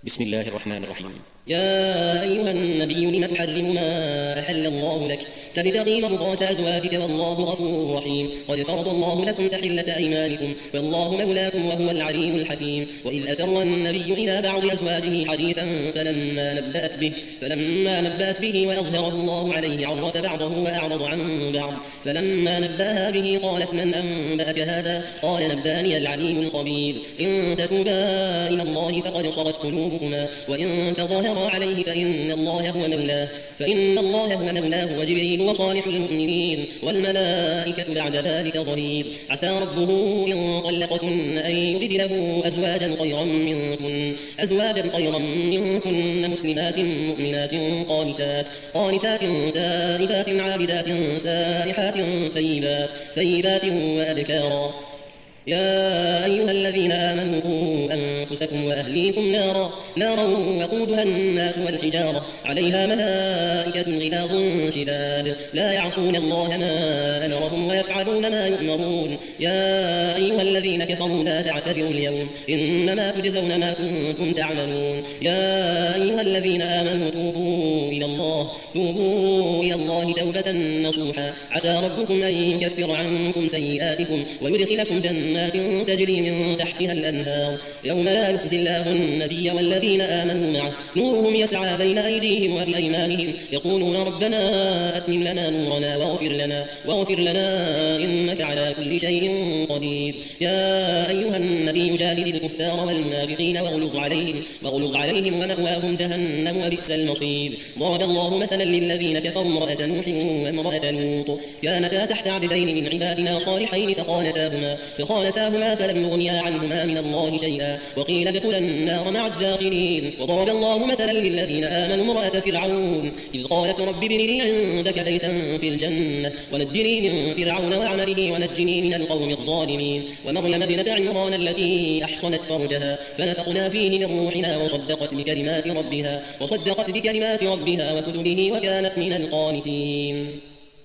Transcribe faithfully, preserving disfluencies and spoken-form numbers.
بسم الله الرحمن الرحيم. يا أيها النبي لم تحرم ما أحل الله لك تبتغي مرضات أزواجك والله غفور رحيم. قد فرض الله لكم تحلة أيمانكم والله مولاكم وهو العليم الحكيم. وإذ أسر النبي إلى بعض أزواجه حديثا فلما نبأت به فلما نبأت به وأظهره الله عليه عرف بعضه وأعرض عن بعض. فلما نبأها به قالت من أنبأك هذا؟ قال نبأني العليم الخبير. إن تتوبا إلى الله فقد صغت قلوبكما وإن تظاهرا عليه فإن الله هو مولاه فإن الله هو مولاه وجبريل وصالح المؤمنين والملائكة بعد ذلك ظهير. عسى ربه إن طلقكن أن يبدله أزواجا خيرا منكن أزواجا خيرا منكن مسلمات مؤمنات قانتات قانتات تائبات عابدات سائحات ثيبات ثيبات وأبكارا. يا أيها الذين آمنوا قوا أنفسكم وأهليكم نارا نارا وقودها الناس والحجارة عليها ملائكة غلاظ شداد لا يعصون الله ما أمرهم ويفعلون ما يؤمرون. يا أيها الذين كفروا لا تعتذروا اليوم إنما تجزون ما كنتم تعملون. يا أيها الذين آمنوا توبوا إلى الله توبوا إلى الله توبة نصوحا. عسى ربكم أن يكفر عنكم سيئاتكم ويدخلكم جنات تجري من تحتها الأنهار يوم لا يخزي الله النبي والذين آمنوا معه نورهم يسعى بين أيديهم وبأيمانهم يقولون ربنا أتمم لنا نورنا واغفر لنا واغفر لنا إنك على كل شيء قدير. يا أيها النبي جاهد الكفار والمنافقين واغلظ عليهم واغلظ عليهم ومأواهم جهنم وبئس المصير. ضرب الله مثلا للذين كفروا امرأة نوح وامرأة لوط كانتا تحت عبدين من عبادنا صالحين فخانتاهما فخانتاهما فلم يغنيا عنهما من الله شيئا وقيل ادخلا النار مع الداخلين. وضرب الله مثلا للذين آمنوا امرأة فرعون إذ قالت رب ابن لي عندك بيتا في الجنة ونجني من فرعون وعمله ونجني من القوم الظالمين. ومريم ابنة عمران التي أحصنت فرجها فنفخنا فيه من روحنا وصدقت بكلمات ربها وصدقت بكلمات ربها وكتبه وكانت من القانتين.